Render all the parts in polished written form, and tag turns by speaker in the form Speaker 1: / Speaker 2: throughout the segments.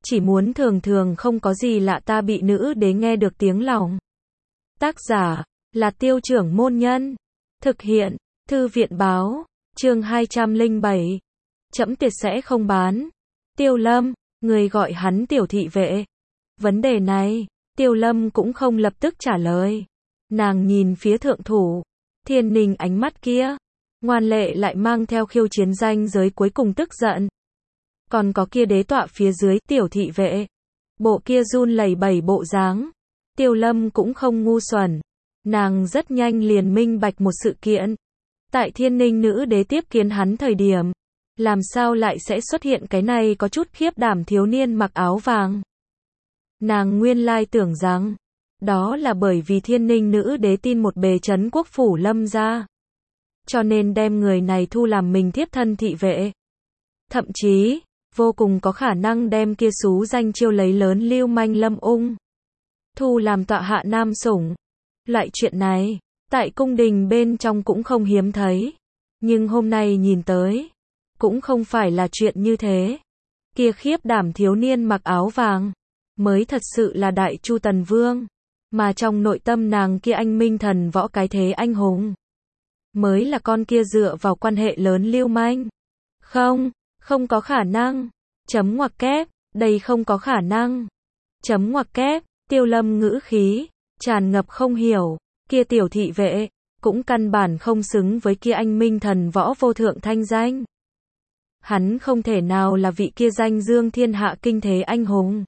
Speaker 1: chỉ muốn thường thường không có gì lạ ta bị nữ đế nghe được tiếng lòng. Tác giả là Tiêu Trưởng Môn Nhân. Thực hiện Thư viện Báo. Chương 207. Trẫm tuyệt sẽ không bán. Tiêu Lâm, người gọi hắn tiểu thị vệ. Vấn đề này, Tiêu Lâm cũng không lập tức trả lời. Nàng nhìn phía thượng thủ, Thiên Ninh ánh mắt kia, ngoan lệ lại mang theo khiêu chiến danh giới cuối cùng tức giận. Còn có kia đế tọa phía dưới tiểu thị vệ, bộ kia run lẩy bẩy bộ dáng. Tiêu Lâm cũng không ngu xuẩn, nàng rất nhanh liền minh bạch một sự kiện. Tại Thiên Ninh nữ đế tiếp kiến hắn thời điểm, làm sao lại sẽ xuất hiện cái này có chút khiếp đảm thiếu niên mặc áo vàng. Nàng nguyên lai tưởng rằng, đó là bởi vì Thiên Ninh nữ đế tin một bề trấn quốc phủ Lâm gia, cho nên đem người này thu làm mình thiếp thân thị vệ. Thậm chí, vô cùng có khả năng đem kia xú danh chiêu lấy lớn lưu manh Lâm Ung thu làm tọa hạ nam sủng. Loại chuyện này, tại cung đình bên trong cũng không hiếm thấy. Nhưng hôm nay nhìn tới, cũng không phải là chuyện như thế. Kia khiếp đảm thiếu niên mặc áo vàng, mới thật sự là Đại Chu Tần Vương. Mà trong nội tâm nàng kia anh minh thần võ cái thế anh hùng, mới là con kia dựa vào quan hệ lớn lưu manh. Không có khả năng. Chấm ngoặc kép, đây không có khả năng. Chấm ngoặc kép, Tiêu Lâm ngữ khí tràn ngập không hiểu, kia tiểu thị vệ cũng căn bản không xứng với kia anh minh thần võ vô thượng thanh danh. Hắn không thể nào là vị kia danh dương thiên hạ kinh thế anh hùng.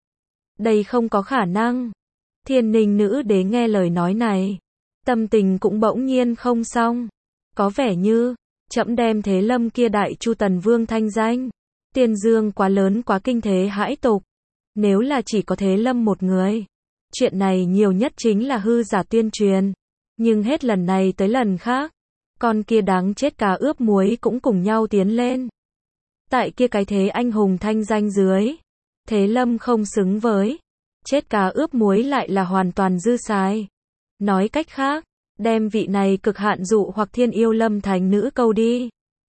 Speaker 1: Đây không có khả năng. Thiên Ninh nữ đế nghe lời nói này, tâm tình cũng bỗng nhiên không xong. Có vẻ như trẫm đem Thế Lâm kia Đại Chu Tần Vương thanh danh tuyên dương quá lớn, quá kinh thế hãi tục. Nếu là chỉ có Thế Lâm một người, chuyện này nhiều nhất chính là hư giả tuyên truyền. Nhưng hết lần này tới lần khác, con kia đáng chết cá ướp muối cũng cùng nhau tiến lên. Tại kia cái thế anh hùng thanh danh dưới, Thế Lâm không xứng với, chết cá ướp muối lại là hoàn toàn dư xài. Nói cách khác, đem vị này cực hạn dụ hoặc thiên yêu Lâm thành nữ câu đi.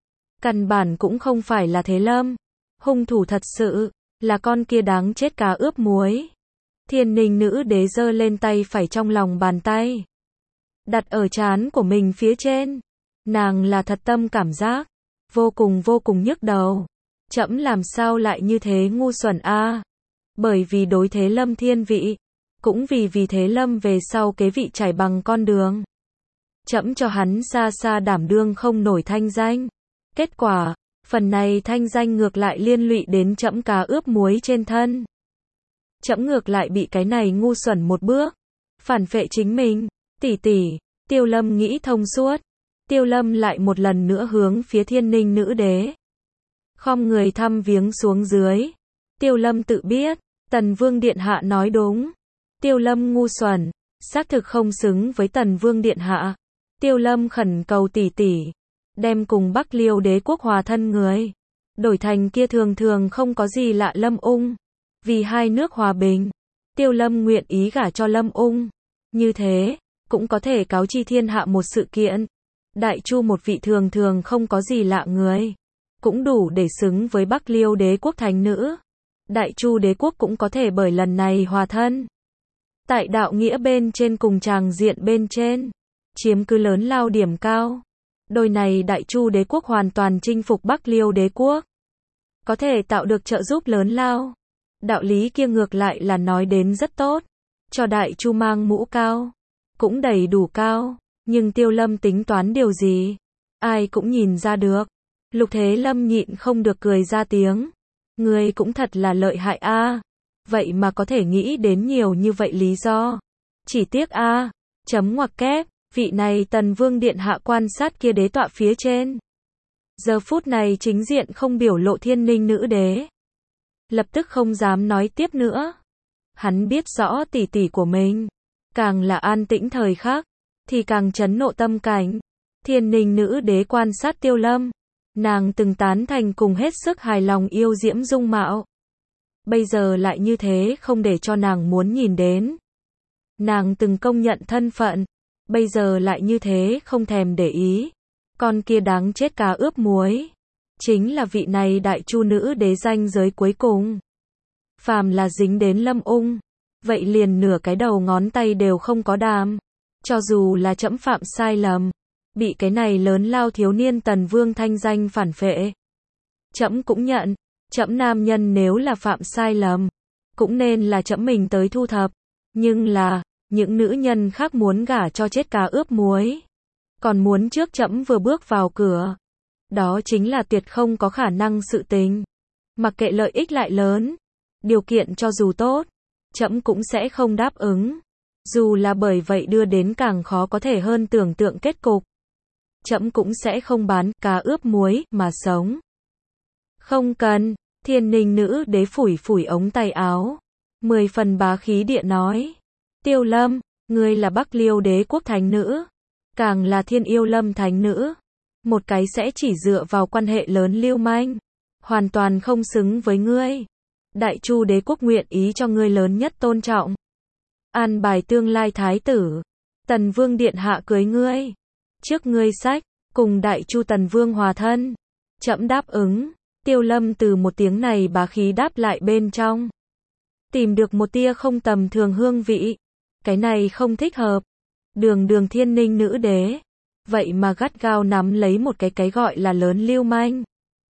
Speaker 1: Căn bản cũng không phải là Thế Lâm. Hung thủ thật sự là con kia đáng chết cá ướp muối. Thiên Ninh nữ đế giơ lên tay phải trong lòng bàn tay, đặt ở trán của mình phía trên. Nàng là thật tâm cảm giác vô cùng nhức đầu. Trẫm làm sao lại như thế ngu xuẩn a? Bởi vì đối Thế Lâm thiên vị, cũng vì Thế Lâm về sau kế vị trải bằng con đường, trẫm cho hắn xa xa đảm đương không nổi thanh danh. Kết quả, phần này thanh danh ngược lại liên lụy đến trẫm cá ướp muối trên thân. Trẫm ngược lại bị cái này ngu xuẩn một bước phản phệ chính mình. Tỷ tỷ, Tiêu Lâm nghĩ thông suốt. Tiêu Lâm lại một lần nữa hướng phía Thiên Ninh nữ đế khom người thăm viếng xuống dưới. Tiêu Lâm tự biết, Tần Vương điện hạ nói đúng. Tiêu Lâm ngu xuẩn, xác thực không xứng với Tần Vương điện hạ. Tiêu Lâm khẩn cầu tỷ tỷ, đem cùng Bắc Liêu đế quốc hòa thân người, đổi thành kia thường thường không có gì lạ Lâm Ung. Vì hai nước hòa bình, Tiêu Lâm nguyện ý gả cho Lâm Ung. Như thế, cũng có thể cáo chi thiên hạ một sự kiện. Đại Chu một vị thường thường không có gì lạ người, cũng đủ để xứng với Bắc Liêu đế quốc thành nữ. Đại Chu đế quốc cũng có thể bởi lần này hòa thân. Tại đạo nghĩa bên trên cùng tràng diện bên trên, chiếm cứ lớn lao điểm cao. Đôi này Đại Chu đế quốc hoàn toàn chinh phục Bắc Liêu đế quốc, có thể tạo được trợ giúp lớn lao. Đạo lý kia ngược lại là nói đến rất tốt, cho Đại Chu mang mũ cao, cũng đầy đủ cao. Nhưng Tiêu Lâm tính toán điều gì, ai cũng nhìn ra được. Lục Thế Lâm nhịn không được cười ra tiếng. Ngươi cũng thật là lợi hại a. Vậy mà có thể nghĩ đến nhiều như vậy lý do. Chỉ tiếc a. Chấm ngoặc kép, vị này Tần Vương điện hạ quan sát kia đế tọa phía trên. Giờ phút này chính diện không biểu lộ Thiên Ninh nữ đế, lập tức không dám nói tiếp nữa. Hắn biết rõ tỷ tỷ của mình, càng là an tĩnh thời khắc, thì càng chấn nộ tâm cảnh. Thiên Ninh nữ đế quan sát Tiêu Lâm, nàng từng tán thành cùng hết sức hài lòng yêu diễm dung mạo. Bây giờ lại như thế không để cho nàng muốn nhìn đến. Nàng từng công nhận thân phận, bây giờ lại như thế không thèm để ý. Con kia đáng chết cá ướp muối, chính là vị này Đại Chu nữ đế danh giới cuối cùng. phàm là dính đến Lâm Ung, vậy liền nửa cái đầu ngón tay đều không có đàm. Cho dù là trẫm phạm sai lầm, bị cái này lớn lao thiếu niên Tần Vương thanh danh phản phệ, trẫm cũng nhận, trẫm nam nhân nếu là phạm sai lầm, cũng nên là trẫm mình tới thu thập. Nhưng là, những nữ nhân khác muốn gả cho chết cá ướp muối, còn muốn trước trẫm vừa bước vào cửa, đó chính là tuyệt không có khả năng sự tình. Mặc kệ lợi ích lại lớn, điều kiện cho dù tốt, trẫm cũng sẽ không đáp ứng. Dù là bởi vậy đưa đến càng khó có thể hơn tưởng tượng kết cục, trẫm cũng sẽ không bán cá ướp muối mà sống. Không cần, Thiên Ninh nữ đế phủi phủi ống tay áo, 10 phần bá khí địa nói. Tiêu Lâm, ngươi là Bắc Liêu đế quốc thánh nữ, càng là Thiên Yêu Lâm thánh nữ. Một cái sẽ chỉ dựa vào quan hệ lớn lưu manh, hoàn toàn không xứng với ngươi. Đại Chu đế quốc nguyện ý cho ngươi lớn nhất tôn trọng, an bài tương lai thái tử, Tần Vương điện hạ cưới ngươi, trước ngươi sách, cùng Đại Chu Tần Vương hòa thân. Trẫm đáp ứng. Tiêu Lâm từ một tiếng này bá khí đáp lại bên trong, tìm được một tia không tầm thường hương vị. Cái này không thích hợp. Đường Thiên Ninh nữ đế, vậy mà gắt gao nắm lấy một cái gọi là lớn lưu manh.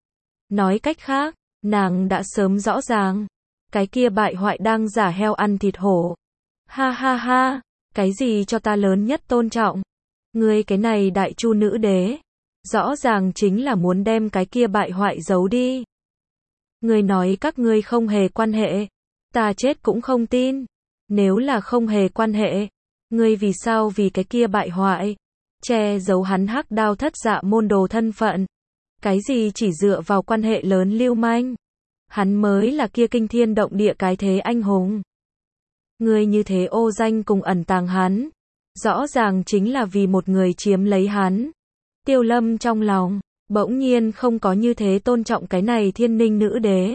Speaker 1: Nói cách khác, nàng đã sớm rõ ràng, cái kia bại hoại đang giả heo ăn thịt hổ. Ha ha ha, cái gì cho ta lớn nhất tôn trọng? Ngươi cái này Đại Chu nữ đế, rõ ràng chính là muốn đem cái kia bại hoại giấu đi. Ngươi nói các ngươi không hề quan hệ, ta chết cũng không tin. Nếu là không hề quan hệ, ngươi vì sao vì cái kia bại hoại che giấu hắn hắc đao thất dạ môn đồ thân phận? Cái gì chỉ dựa vào quan hệ lớn lưu manh? Hắn mới là kia kinh thiên động địa cái thế anh hùng. Ngươi như thế ô danh cùng ẩn tàng hắn, rõ ràng chính là vì một người chiếm lấy hắn. Tiêu Lâm trong lòng, bỗng nhiên không có như thế tôn trọng cái này Thiên Ninh nữ đế.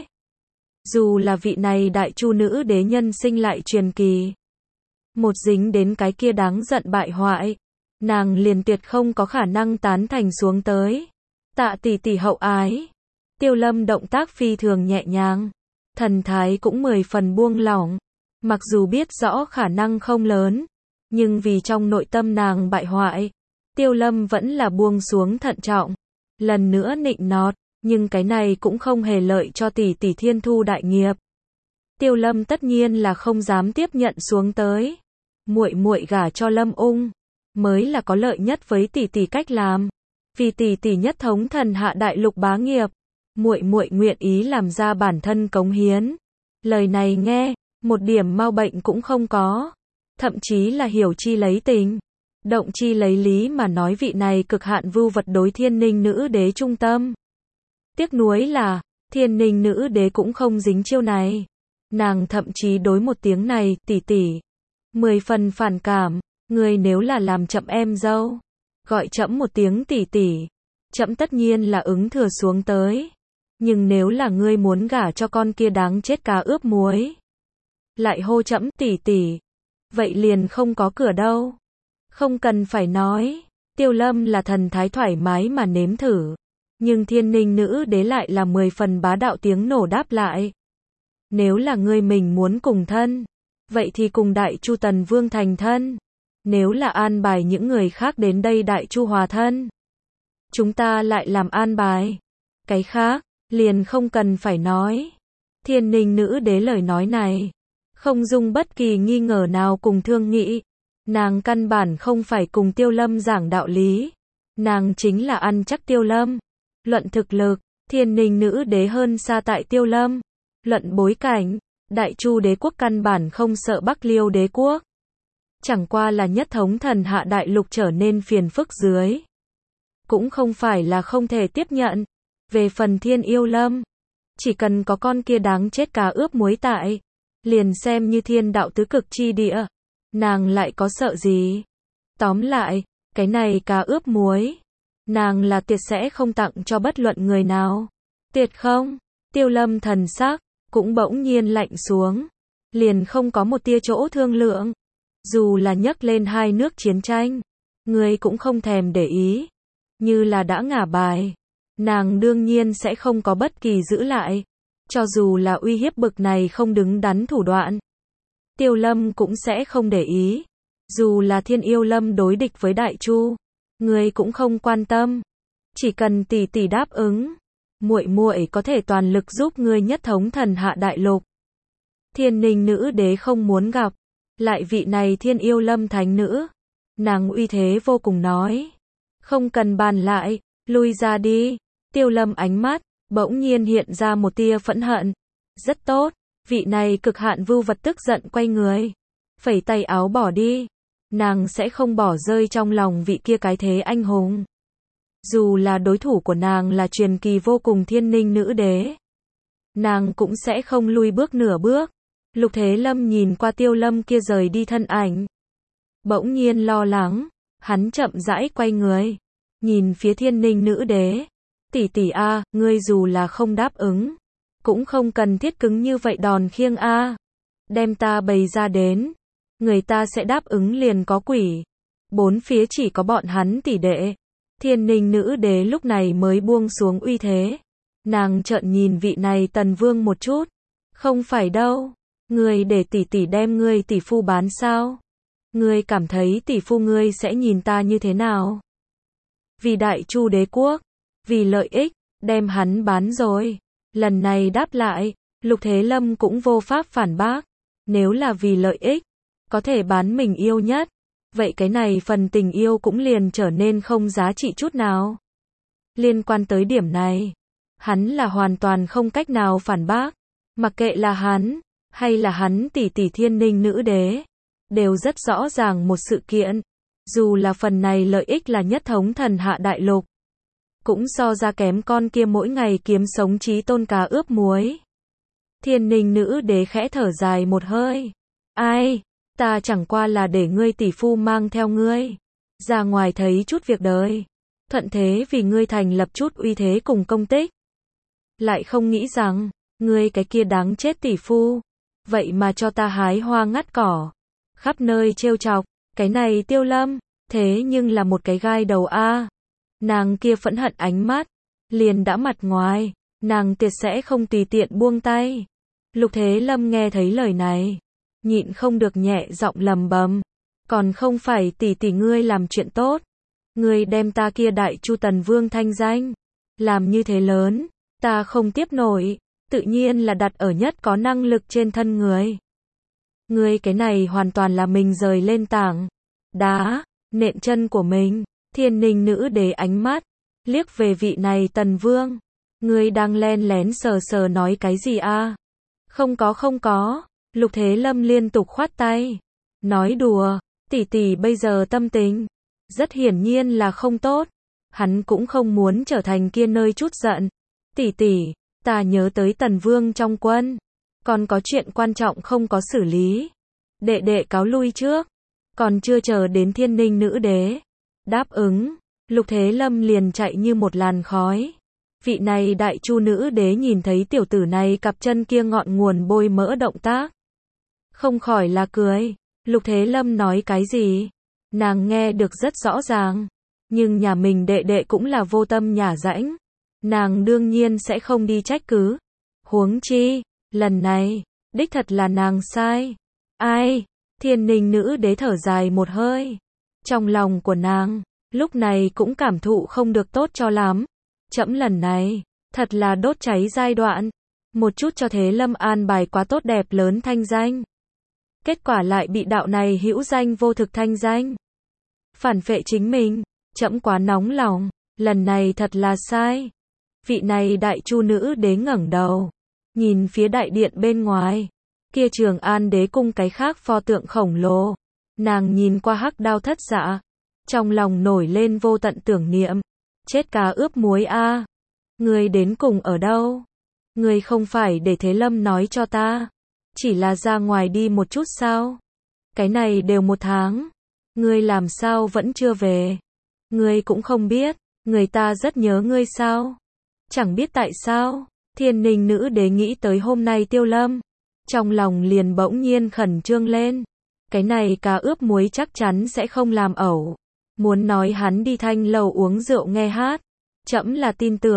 Speaker 1: Dù là vị này Đại Chu nữ đế nhân sinh lại truyền kỳ, một dính đến cái kia đáng giận bại hoại, nàng liền tuyệt không có khả năng tán thành xuống tới. Tạ tỷ tỷ hậu ái. Tiêu Lâm động tác phi thường nhẹ nhàng, thần thái cũng 10 phần buông lỏng. Mặc dù biết rõ khả năng không lớn, nhưng vì trong nội tâm nàng bại hoại, Tiêu Lâm vẫn là buông xuống thận trọng. Lần nữa nịnh nọt, nhưng cái này cũng không hề lợi cho tỷ tỷ thiên thu đại nghiệp. Tiêu Lâm tất nhiên là không dám tiếp nhận xuống tới. Muội muội gả cho Lâm Ung, mới là có lợi nhất với tỷ tỷ cách làm. Vì tỷ tỷ nhất thống thần hạ đại lục bá nghiệp, muội muội nguyện ý làm ra bản thân cống hiến. Lời này nghe, một điểm mau bệnh cũng không có, thậm chí là hiểu chi lấy tình, động chi lấy lý mà nói vị này cực hạn vưu vật đối Thiên Ninh nữ đế trung tâm. Tiếc nuối là, Thiên Ninh nữ đế cũng không dính chiêu này. Nàng thậm chí đối một tiếng này, tỷ tỷ, 10 phần phản cảm. Ngươi nếu là làm chậm em dâu, gọi trẫm một tiếng tỷ tỷ, trẫm tất nhiên là ứng thừa xuống tới. Nhưng nếu là ngươi muốn gả cho con kia đáng chết cá ướp muối, lại hô trẫm tỷ tỷ, vậy liền không có cửa đâu. Không cần phải nói, Tiêu Lâm là thần thái thoải mái mà nếm thử, nhưng Thiên Ninh nữ đế lại là 10 phần bá đạo tiếng nổ đáp lại. Nếu là ngươi mình muốn cùng thân, vậy thì cùng Đại Chu Tần Vương thành thân. Nếu là an bài những người khác đến đây Đại Chu hòa thân, chúng ta lại làm an bài. Cái khác, liền không cần phải nói. Thiên Ninh nữ đế lời nói này, không dung bất kỳ nghi ngờ nào cùng thương nghị. Nàng căn bản không phải cùng Tiêu Lâm giảng đạo lý. Nàng chính là ăn chắc Tiêu Lâm. Luận thực lực, Thiên Ninh nữ đế hơn xa tại Tiêu Lâm. Luận bối cảnh, Đại Chu đế quốc căn bản không sợ Bắc Liêu đế quốc. Chẳng qua là nhất thống thần hạ đại lục trở nên phiền phức dưới. Cũng không phải là không thể tiếp nhận. Về phần Thiên Yêu Lâm, chỉ cần có con kia đáng chết cá ướp muối tại, liền xem như thiên đạo tứ cực chi địa, nàng lại có sợ gì. Tóm lại, cái này cá ướp muối, nàng là tuyệt sẽ không tặng cho bất luận người nào. Tuyệt không. Tiêu Lâm thần sắc cũng bỗng nhiên lạnh xuống, liền không có một tia chỗ thương lượng. Dù là nhấc lên hai nước chiến tranh, người cũng không thèm để ý. Như là đã ngả bài, nàng đương nhiên sẽ không có bất kỳ giữ lại. Cho dù là uy hiếp bực này không đứng đắn thủ đoạn, Tiêu Lâm cũng sẽ không để ý. Dù là Thiên Yêu Lâm đối địch với Đại Chu, ngươi cũng không quan tâm. Chỉ cần tỷ tỷ đáp ứng, muội muội có thể toàn lực giúp ngươi nhất thống thần hạ đại lục. Thiên Ninh nữ đế không muốn gặp lại vị này Thiên Yêu Lâm thánh nữ. Nàng uy thế vô cùng nói, không cần bàn lại, lui ra đi. Tiêu Lâm ánh mắt bỗng nhiên hiện ra một tia phẫn hận. Rất tốt, vị này cực hạn vưu vật tức giận quay người, phẩy tay áo bỏ đi. Nàng sẽ không bỏ rơi trong lòng vị kia cái thế anh hùng. Dù là đối thủ của nàng là truyền kỳ vô cùng Thiên Ninh nữ đế, nàng cũng sẽ không lui bước nửa bước. Lục Thế Lâm nhìn qua Tiêu Lâm kia rời đi thân ảnh, bỗng nhiên lo lắng. Hắn chậm rãi quay người, nhìn phía Thiên Ninh nữ đế. Tỷ tỷ a, ngươi dù là không đáp ứng, cũng không cần thiết cứng như vậy đòn khiêng a. Đem ta bày ra đến, người ta sẽ đáp ứng liền có quỷ. Bốn phía chỉ có bọn hắn tỷ đệ. Thiên Ninh nữ đế lúc này mới buông xuống uy thế. Nàng trợn nhìn vị này Tần Vương một chút. Không phải đâu, ngươi để tỷ tỷ đem ngươi tỷ phu bán sao? Ngươi cảm thấy tỷ phu ngươi sẽ nhìn ta như thế nào? Vì Đại Chu đế quốc, vì lợi ích, đem hắn bán rồi. Lần này đáp lại, Lục Thế Lâm cũng vô pháp phản bác. Nếu là vì lợi ích, có thể bán mình yêu nhất, vậy cái này phần tình yêu cũng liền trở nên không giá trị chút nào. Liên quan tới điểm này, hắn là hoàn toàn không cách nào phản bác. Mặc kệ là hắn, hay là hắn tỷ tỷ Thiên Ninh nữ đế, đều rất rõ ràng một sự kiện. Dù là phần này lợi ích là nhất thống thần hạ đại lục, cũng so ra kém con kia mỗi ngày kiếm sống chí tôn cá ướp muối. Thiên Ninh nữ đế khẽ thở dài một hơi. Ai, ta chẳng qua là để ngươi tỷ phu mang theo ngươi ra ngoài thấy chút việc đời, thuận thế vì ngươi thành lập chút uy thế cùng công tích. Lại không nghĩ rằng, ngươi cái kia đáng chết tỷ phu, vậy mà cho ta hái hoa ngắt cỏ, khắp nơi trêu chọc. Cái này Tiêu Lâm, thế nhưng là một cái gai đầu a. Nàng kia phẫn hận ánh mắt, liền đã mặt ngoài, nàng tuyệt sẽ không tùy tiện buông tay. Lục Thế Lâm nghe thấy lời này, nhịn không được nhẹ giọng lầm bầm, còn không phải tỷ tỷ ngươi làm chuyện tốt, ngươi đem ta kia Đại Chu Tần Vương thanh danh làm như thế lớn, ta không tiếp nổi, tự nhiên là đặt ở nhất có năng lực trên thân người. Ngươi cái này hoàn toàn là mình rời lên tảng đá, nện chân của mình. Thiên Ninh nữ đế ánh mắt liếc về vị này Tần Vương. Ngươi đang len lén sờ sờ nói cái gì a? Không có. Lục Thế Lâm liên tục khoát tay. Nói đùa, tỷ tỷ bây giờ tâm tình rất hiển nhiên là không tốt. Hắn cũng không muốn trở thành kia nơi chút giận. Tỷ tỷ, ta nhớ tới Tần Vương trong quân, còn có chuyện quan trọng không có xử lý. Đệ đệ cáo lui trước. Còn chưa chờ đến Thiên Ninh nữ đế đáp ứng, Lục Thế Lâm liền chạy như một làn khói. Vị này Đại Chu nữ đế nhìn thấy tiểu tử này cặp chân kia ngọn nguồn bôi mỡ động tác, không khỏi là cười. Lục Thế Lâm nói cái gì, nàng nghe được rất rõ ràng, nhưng nhà mình đệ đệ cũng là vô tâm nhả rãnh, nàng đương nhiên sẽ không đi trách cứ. Huống chi, lần này, đích thật là nàng sai. Ai? Thiên Ninh nữ đế thở dài một hơi. Trong lòng của nàng, lúc này cũng cảm thụ không được tốt cho lắm. Trẫm lần này, thật là đốt cháy giai đoạn. Một chút cho Thế Lâm an bài quá tốt đẹp lớn thanh danh. Kết quả lại bị đạo này hữu danh vô thực thanh danh phản phệ chính mình. Trẫm quá nóng lòng, lần này thật là sai. Vị này Đại Chu nữ đế ngẩng đầu, nhìn phía đại điện bên ngoài. Kia Trường An đế cung cái khác pho tượng khổng lồ. Nàng nhìn qua hắc đao thất dạ, trong lòng nổi lên vô tận tưởng niệm. Chết cá ướp muối a, ngươi đến cùng ở đâu? Ngươi không phải để Thế Lâm nói cho ta, chỉ là ra ngoài đi một chút sao? Cái này đều 1 tháng, ngươi làm sao vẫn chưa về? Ngươi cũng không biết, người ta rất nhớ ngươi sao? Chẳng biết tại sao, Thiên Ninh nữ đế nghĩ tới hôm nay Tiêu Lâm, trong lòng liền bỗng nhiên khẩn trương lên. Cái này cá ướp muối chắc chắn sẽ không làm ẩu. Muốn nói hắn đi thanh lầu uống rượu nghe hát, trẫm là tin tưởng.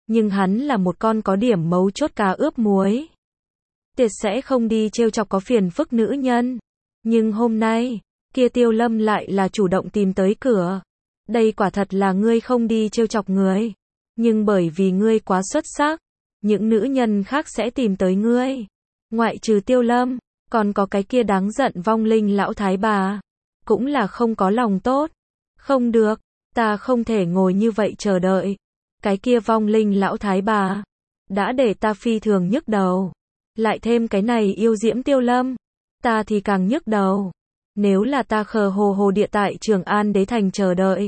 Speaker 1: Nhưng hắn là một con có điểm mấu chốt cá ướp muối. Tuyệt sẽ không đi trêu chọc có phiền phức nữ nhân. Nhưng hôm nay, kia Tiêu Lâm lại là chủ động tìm tới cửa. Đây quả thật là ngươi không đi trêu chọc người. Nhưng bởi vì ngươi quá xuất sắc, những nữ nhân khác sẽ tìm tới ngươi. Ngoại trừ Tiêu Lâm, còn có cái kia đáng giận vong linh lão thái bà. Cũng là không có lòng tốt. Không được, ta không thể ngồi như vậy chờ đợi. Cái kia vong linh lão thái bà đã để ta phi thường nhức đầu. Lại thêm cái này yêu diễm Tiêu Lâm, ta thì càng nhức đầu. Nếu là ta khờ hồ hồ địa tại Trường An Đế Thành chờ đợi,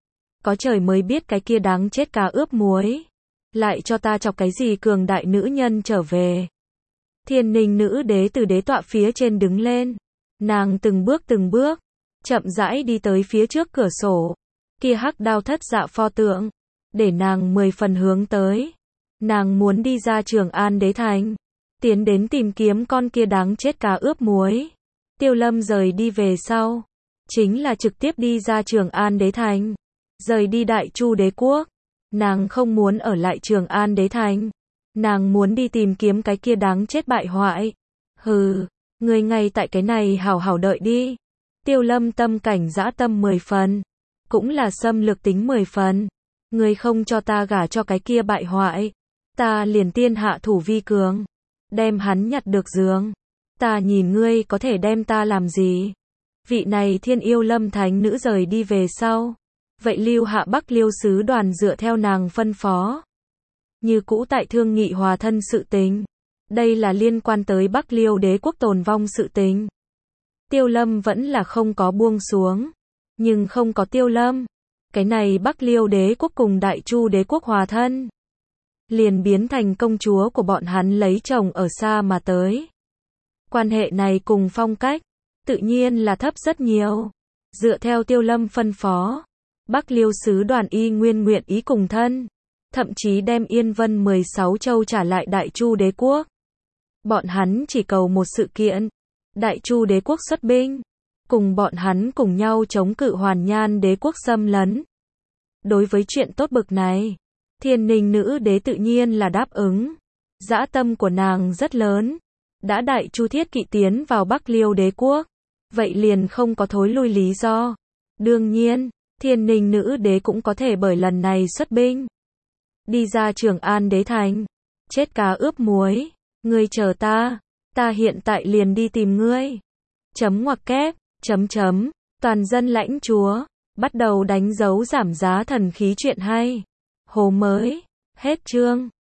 Speaker 1: có trời mới biết cái kia đáng chết cá ướp muối lại cho ta chọc cái gì cường đại nữ nhân trở về. Thiên Ninh nữ đế từ đế tọa phía trên đứng lên. Nàng từng bước, chậm rãi đi tới phía trước cửa sổ. Kia hắc đao thất dạ pho tượng, để nàng 10 phần hướng tới. Nàng muốn đi ra Trường An Đế Thành, tiến đến tìm kiếm con kia đáng chết cá ướp muối. Tiêu Lâm rời đi về sau, chính là trực tiếp đi ra Trường An Đế Thành, rời đi Đại Chu đế quốc. Nàng không muốn ở lại Trường An Đế Thành. Nàng muốn đi tìm kiếm cái kia đáng chết bại hoại. Hừ, người ngay tại cái này hảo hảo đợi đi. Tiêu Lâm tâm cảnh dã tâm 10 phần, cũng là xâm lược tính 10 phần. Người không cho ta gả cho cái kia bại hoại, ta liền tiên hạ thủ vi cường, đem hắn nhặt được giường. Ta nhìn ngươi có thể đem ta làm gì? Vị này Thiên Yêu Lâm thánh nữ rời đi về sau, vậy Lưu Hạ Bắc Liêu sứ đoàn dựa theo nàng phân phó, như cũ tại thương nghị hòa thân sự tình. Đây là liên quan tới Bắc Liêu đế quốc tồn vong sự tình. Tiêu Lâm vẫn là không có buông xuống, nhưng không có Tiêu Lâm, cái này Bắc Liêu đế quốc cùng Đại Chu đế quốc hòa thân, liền biến thành công chúa của bọn hắn lấy chồng ở xa mà tới. Quan hệ này cùng phong cách, tự nhiên là thấp rất nhiều. Dựa theo Tiêu Lâm phân phó, Bắc Liêu sứ đoàn y nguyên nguyện ý cùng thân, thậm chí đem Yên Vân 16 châu trả lại Đại Chu đế quốc. Bọn hắn chỉ cầu một sự kiện, Đại Chu đế quốc xuất binh, cùng bọn hắn cùng nhau chống cự Hoàn Nhan đế quốc xâm lấn. Đối với chuyện tốt bực này, Thiên Ninh nữ đế tự nhiên là đáp ứng. Dã tâm của nàng rất lớn. Đã Đại Chu thiết kỵ tiến vào Bắc Liêu đế quốc, vậy liền không có thối lui lý do. Đương nhiên, Thiên Ninh nữ đế cũng có thể bởi lần này xuất binh, đi ra Trường An Đế Thành. Chết cá ướp muối, ngươi chờ ta hiện tại liền đi tìm ngươi. Ngoặc kép, toàn dân lãnh chúa, bắt đầu đánh dấu giảm giá thần khí chuyện hay. Hồ mới, hết chương.